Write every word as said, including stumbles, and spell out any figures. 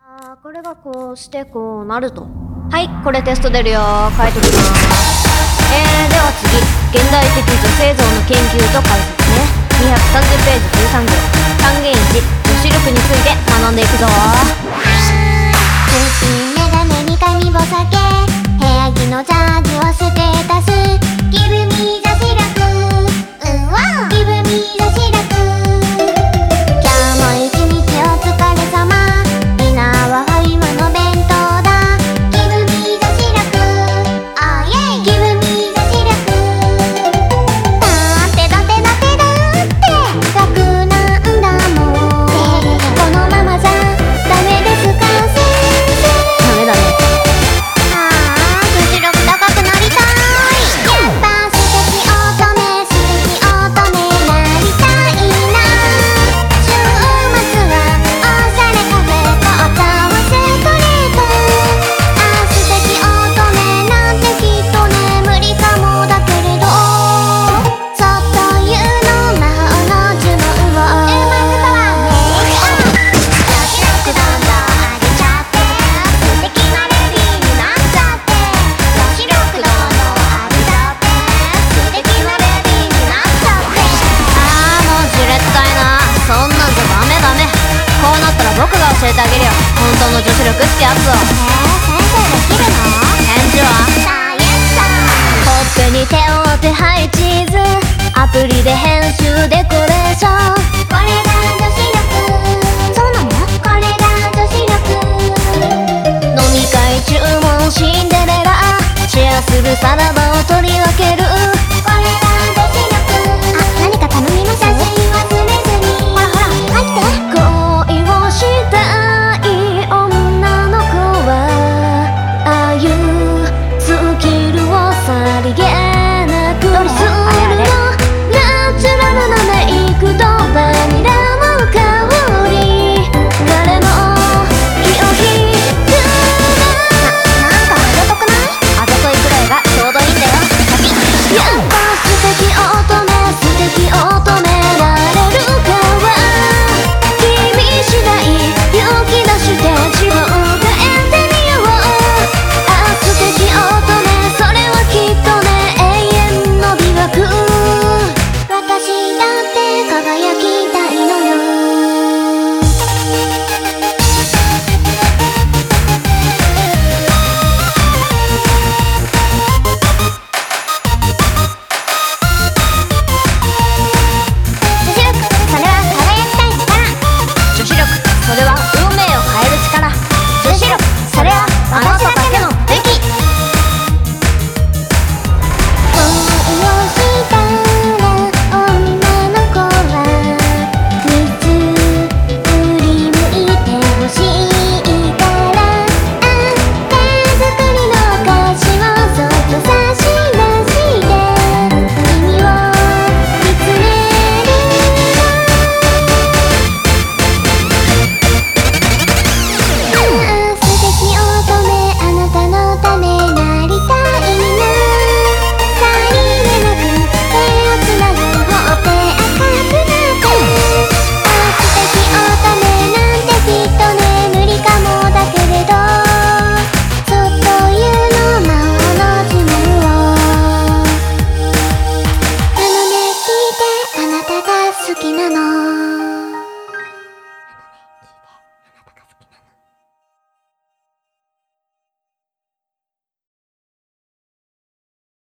あーこれがこうしてこうなると。はい、これテスト出るよ。書いときます。えー、では次、現代的女性像の研究と解説ね。にひゃくさんじゅっページじゅうさん行。単元いち、女子力について学んでいくぞ。 通信メガネに髪ぼさけ、部屋着のジャージをステータス。ギブミーザシラク、うんわギブミーザシラク。今日も一日お疲れ様。ディナーはファミマの弁当だ。ギブミーザシラク、あイェイギブミーザシラク。だってだってだってだって楽なんだもん。このままじゃダメですか先生。 ダメだね。 ああ女子力高くなりたい。やっぱ素敵乙女素敵乙女なりたいな。週末はおしゃれカフェ紅茶はセットレート。あ素敵乙女なんてきっとね無理かもだけれど、そっと言うの魔法の呪文をうまくとはね。女子力どんどん上げちゃって素敵なレディーになっちゃって。女子力どんどん上げちゃって素敵なレディーになっちゃって。 あーもうじれったいな。そんなんじゃダメダメ。こうなったら僕が教えてあげるよ、本当の女子力ってやつを。 えー、先生できるの？ 返事はサイエンサー。 ほっぺに手を当てはいチーズ、アプリで編集デコレーション。